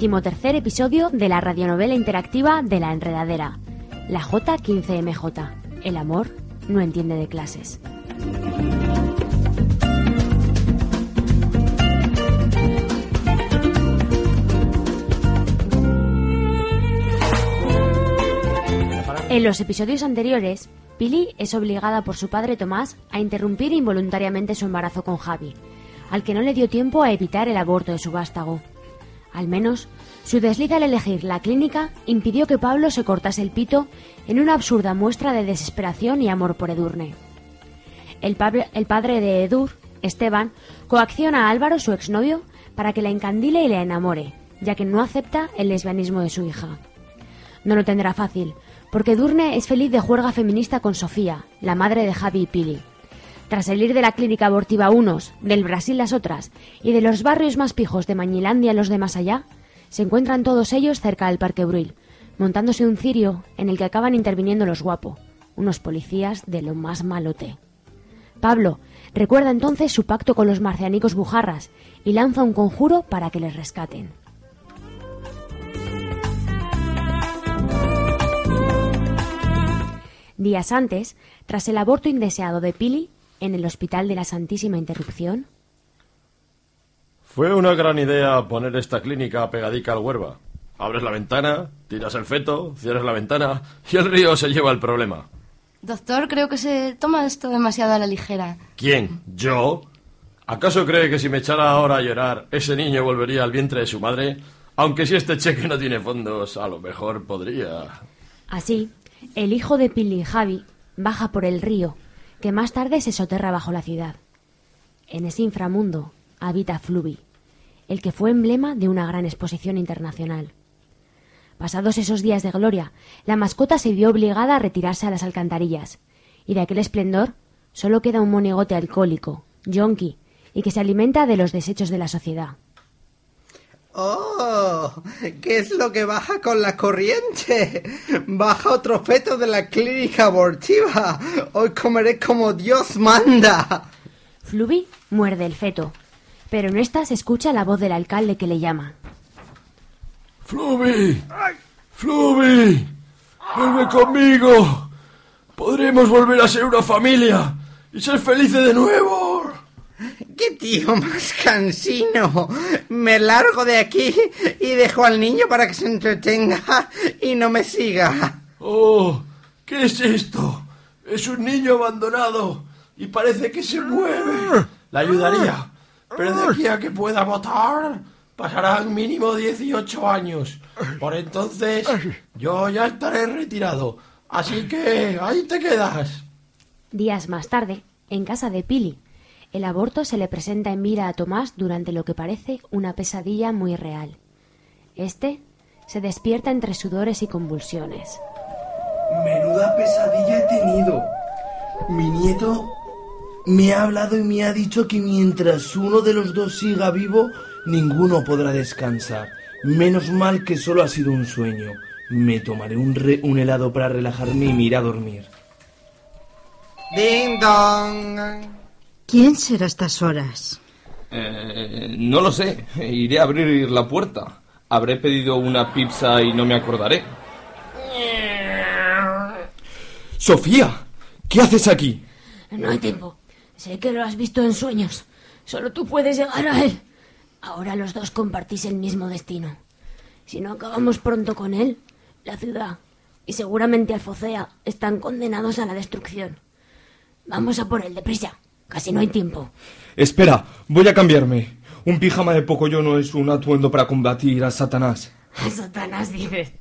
13º episodio de la radionovela interactiva de La Enredadera, la J15MJ. El amor no entiende de clases. En los episodios anteriores, Pili es obligada por su padre Tomás a interrumpir involuntariamente su embarazo con Javi, al que no le dio tiempo a evitar el aborto de su vástago. Al menos, su desliz al elegir la clínica impidió que Pablo se cortase el pito en una absurda muestra de desesperación y amor por Edurne. El padre de Edur, Esteban, coacciona a Álvaro, su exnovio, para que la encandile y la enamore, ya que no acepta el lesbianismo de su hija. No lo tendrá fácil, porque Edurne es feliz de juerga feminista con Sofía, la madre de Javi y Pili. Tras salir de la clínica abortiva unos, del Brasil las otras, y de los barrios más pijos de Mañilandia los de más allá, se encuentran todos ellos cerca del Parque Bruil, montándose un cirio en el que acaban interviniendo los guapos, unos policías de lo más malote. Pablo recuerda entonces su pacto con los marcianicos bujarras y lanza un conjuro para que les rescaten. Días antes, tras el aborto indeseado de Pili, en el Hospital de la Santísima Interrupción... Fue una gran idea poner esta clínica pegadica al Huerva. Abres la ventana, tiras el feto, cierras la ventana y el río se lleva el problema. Doctor, creo que se toma esto demasiado a la ligera. ¿Quién? ¿Yo? ¿Acaso cree que si me echara ahora a llorar, ese niño volvería al vientre de su madre? Aunque si este cheque no tiene fondos, a lo mejor podría... Así, el hijo de Pili y Javi baja por el río, que más tarde se soterra bajo la ciudad. En ese inframundo habita Fluvi, el que fue emblema de una gran exposición internacional. Pasados esos días de gloria, la mascota se vio obligada a retirarse a las alcantarillas, y de aquel esplendor solo queda un monigote alcohólico, yonki, y que se alimenta de los desechos de la sociedad. ¡Oh! ¿Qué es lo que baja con la corriente? Baja otro feto de la clínica abortiva. Hoy comeré como Dios manda. Fluvi muerde el feto, pero en esta se escucha la voz del alcalde que le llama. ¡Fluvi! ¡Fluvi! ¡Vuelve conmigo! Podremos volver a ser una familia y ser felices de nuevo. ¡Qué tío más cansino! Me largo de aquí y dejo al niño para que se entretenga y no me siga. ¡Oh! ¿Qué es esto? Es un niño abandonado y parece que se mueve. La ayudaría, pero de aquí a que pueda votar pasarán mínimo 18 años. Por entonces yo ya estaré retirado, así que ahí te quedas. Días más tarde, en casa de Pili, el aborto se le presenta en vida a Tomás durante lo que parece una pesadilla muy real. Este se despierta entre sudores y convulsiones. Menuda pesadilla he tenido. Mi nieto me ha hablado y me ha dicho que mientras uno de los dos siga vivo, ninguno podrá descansar. Menos mal que solo ha sido un sueño. Me tomaré un helado para relajarme y me iré a dormir. ¡Ding dong! ¿Quién será a estas horas? No lo sé. Iré a abrir la puerta. Habré pedido una pizza y no me acordaré. ¡Sofía! ¿Qué haces aquí? No hay tiempo. Sé que lo has visto en sueños. Solo tú puedes llegar a él. Ahora los dos compartís el mismo destino. Si no acabamos pronto con él, la ciudad y seguramente Alfocea están condenados a la destrucción. Vamos a por él, deprisa. Casi no hay tiempo. Espera, voy a cambiarme. Un pijama de pocoyo no es un atuendo para combatir a Satanás. A Satanás, dices.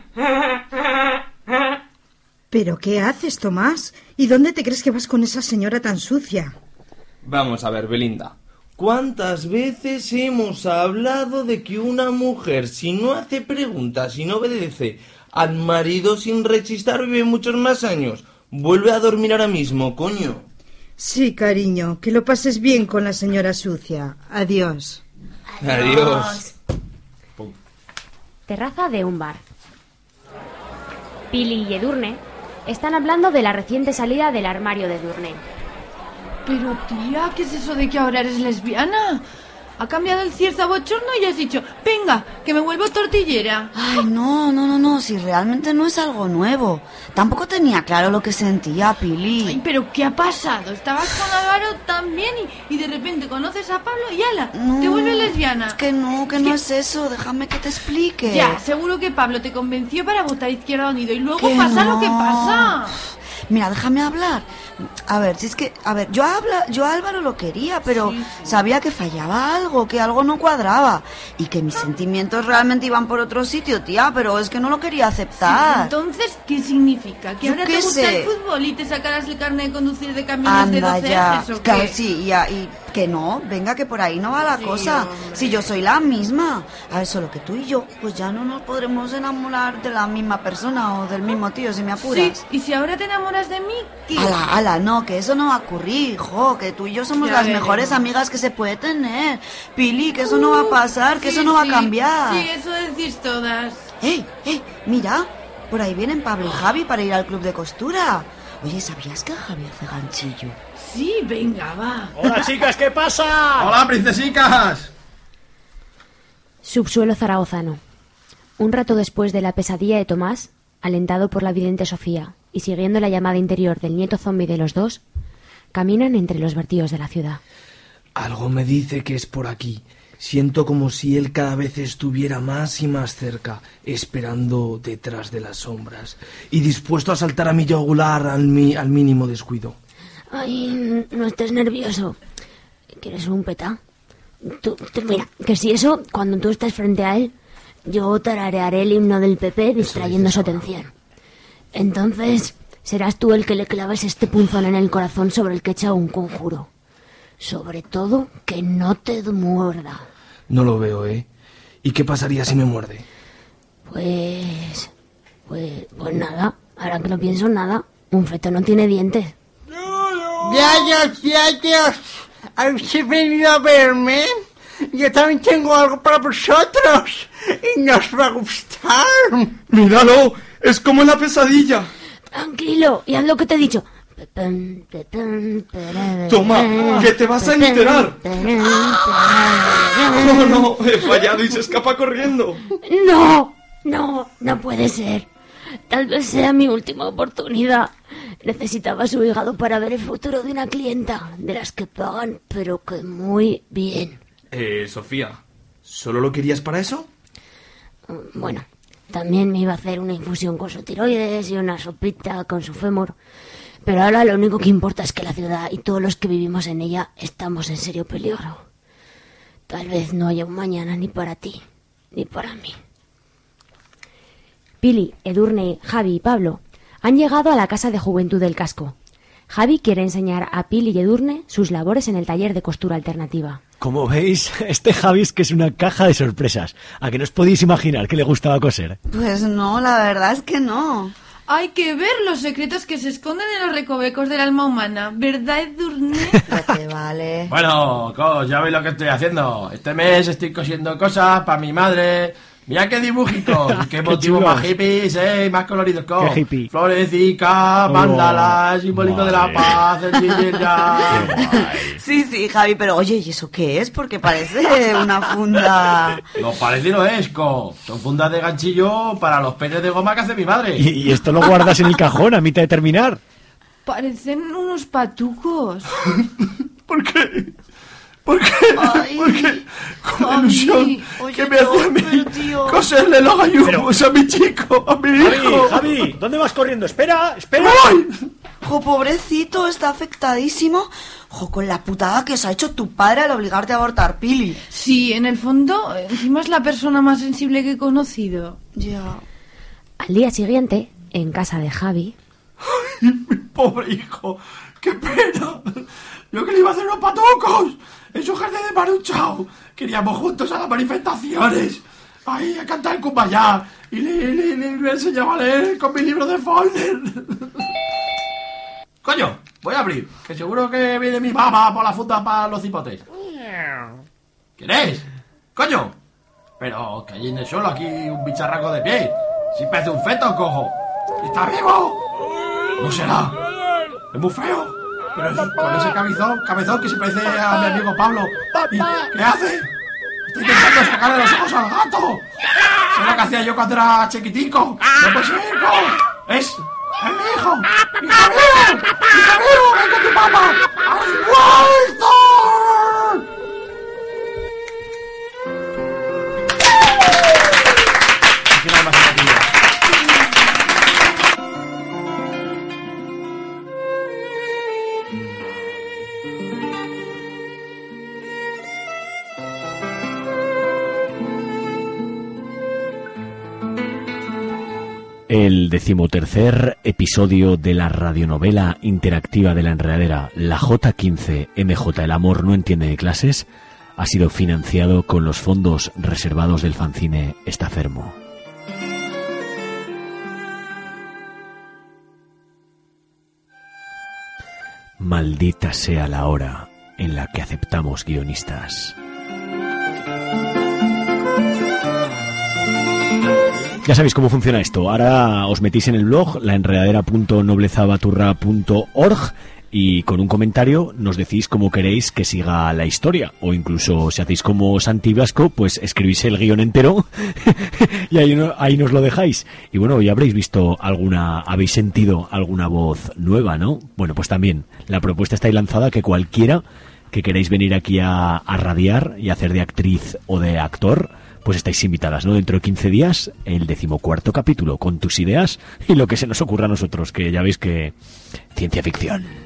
¿Pero qué haces, Tomás? ¿Y dónde te crees que vas con esa señora tan sucia? Vamos a ver, Belinda. ¿Cuántas veces hemos hablado de que una mujer, si no hace preguntas y no obedece al marido sin rechistar, vive muchos más años? Vuelve a dormir ahora mismo, coño. Sí, cariño, que lo pases bien con la señora sucia. Adiós. Adiós. Terraza de un bar. Pili y Edurne están hablando de la reciente salida del armario de Edurne. Pero tía, ¿qué es eso de que ahora eres lesbiana? Ha cambiado el cierzo bochorno y has dicho, venga, que me vuelvo tortillera. Ay, no, si realmente no es algo nuevo. Tampoco tenía claro lo que sentía, Pili. Ay, pero ¿qué ha pasado? Estabas con Álvaro también y de repente conoces a Pablo y ala, te vuelves lesbiana. Es que no es eso, déjame que te explique. Ya, seguro que Pablo te convenció para votar Izquierda Unido y luego pasa lo que pasa. Mira, déjame hablar. A ver, si es que... A ver, yo a Álvaro lo quería, pero sabía que fallaba algo, que algo no cuadraba. Y que mis sentimientos realmente iban por otro sitio, tía, pero es que no lo quería aceptar. Sí, entonces, ¿qué significa? ¿Que ahora te gusta el fútbol y te sacarás el carnet de conducir de camiones de 12 ejes o qué? Claro, sí, y que no, venga, que por ahí no va la cosa. Hombre. Si yo soy la misma. A ver, solo que tú y yo, pues ya no nos podremos enamorar de la misma persona o del mismo tío, si me apuras. Sí, y si ahora te enamoras de mí, ¿qué? Ala, no, que eso no va a ocurrir, hijo, que tú y yo somos las mejores amigas que se puede tener. Pili, que eso no va a pasar, que eso no va a cambiar. Sí, eso decís todas. Mira, por ahí vienen Pablo y Javi para ir al club de costura. Oye, ¿sabías que Javi hace ganchillo? Sí, venga, va. Hola, chicas, ¿qué pasa? Hola, princesicas. Subsuelo zaragozano. Un rato después de la pesadilla de Tomás, alentado por la vidente Sofía y siguiendo la llamada interior del nieto zombi de los dos, caminan entre los vertidos de la ciudad. Algo me dice que es por aquí. Siento como si él cada vez estuviera más y más cerca, esperando detrás de las sombras y dispuesto a saltar a mi yugular al mínimo descuido. Ay, no estés nervioso. ¿Quieres un peta? Mira, que si eso, cuando tú estés frente a él, yo tararearé el himno del PP distrayendo su atención. Entonces, serás tú el que le claves este punzón en el corazón sobre el que echa un conjuro. Sobre todo, que no te muerda. No lo veo, ¿eh? ¿Y qué pasaría si me muerde? Pues nada. Ahora que lo pienso, nada. Un feto no tiene dientes. Dios. ¿Habéis venido a verme? Yo también tengo algo para vosotros. Y nos va a gustar. ¡Míralo! ¡Es como en la pesadilla! Tranquilo, y haz lo que te he dicho. Toma, que te vas a enterar. ¡Oh, no! He fallado y se escapa corriendo. No puede ser. Tal vez sea mi última oportunidad. Necesitaba su hígado para ver el futuro de una clienta, de las que pagan, pero que muy bien. Sofía, ¿solo lo querías para eso? Bueno, también me iba a hacer una infusión con su tiroides y una sopita con su fémur. Pero ahora lo único que importa es que la ciudad y todos los que vivimos en ella estamos en serio peligro. Tal vez no haya un mañana ni para ti, ni para mí. Pili, Edurne, Javi y Pablo han llegado a la casa de juventud del casco. Javi quiere enseñar a Pili y Edurne sus labores en el taller de costura alternativa. Como veis, este Javi es que es una caja de sorpresas. ¿A que no os podéis imaginar que le gustaba coser? Pues no, la verdad es que no. Hay que ver los secretos que se esconden en los recovecos del alma humana, ¿verdad, Edurne? Te vale. Bueno, ya veis lo que estoy haciendo. Este mes estoy cosiendo cosas para mi madre. Mira qué dibujitos, qué motivos más hippies, más coloridos. Qué hippie. Florecicas, mandalas, simbolitos de la paz, el ginger Sí, Javi, pero oye, ¿y eso qué es? Porque parece una funda... Lo parece y lo es, Son fundas de ganchillo para los peines de goma que hace mi madre. Y esto lo guardas en el cajón a mitad de terminar. Parecen unos patucos. ¿Por qué? Porque con la ilusión que me hace a mí coserle los gallumbos a mi chico, a mi hijo. Javi, ¿dónde vas corriendo? ¡Espera! ¡Ay! Jo, pobrecito, está afectadísimo. Jo, con la putada que se ha hecho tu padre al obligarte a abortar, Pili. Sí, en el fondo, encima es la persona más sensible que he conocido. Ya. Al día siguiente, en casa de Javi... ¡Ay, mi pobre hijo! ¡Qué pena! ¡Yo que le iba a hacer unos patucos! ¡En su jardín de Maruchao! Queríamos juntos a las manifestaciones. Ahí a cantar el Kumbaya. Y le enseñaba a leer con mi libro de Faulkner. Coño, voy a abrir. Que seguro que viene mi mamá por la funda para los cipotes. ¿Quién es? ¡Coño! Pero que allí en el suelo aquí un bicharraco de pie. Si parece un feto, cojo. ¡Está vivo! ¿No será? Es muy feo. Pero con ese cabezón que se parece a mi amigo Pablo. ¿Y qué hace? Estoy intentando sacarle los ojos al gato. Es lo que hacía yo cuando era chiquitico. No puede ser, Es mi hijo. ¡Hijo mío! ¡Ven con tu papá! ¡Has vuelto! El 13º episodio de la radionovela interactiva de La Enredadera, la J15 MJ, el amor no entiende de clases, ha sido financiado con los fondos reservados del fanzine Estafermo. Maldita sea la hora en la que aceptamos guionistas. Ya sabéis cómo funciona esto. Ahora os metís en el blog laenredadera.noblezabaturra.org y con un comentario nos decís cómo queréis que siga la historia. O incluso si hacéis como Santi Vasco, pues escribís el guión entero y ahí nos lo dejáis. Y bueno, ya habréis visto habéis sentido alguna voz nueva, ¿no? Bueno, pues también la propuesta está ahí lanzada, que cualquiera que queráis venir aquí a radiar y hacer de actriz o de actor, pues estáis invitadas, ¿no? Dentro de 15 días, el 14º capítulo, con tus ideas y lo que se nos ocurra a nosotros, que ya veis que ciencia ficción.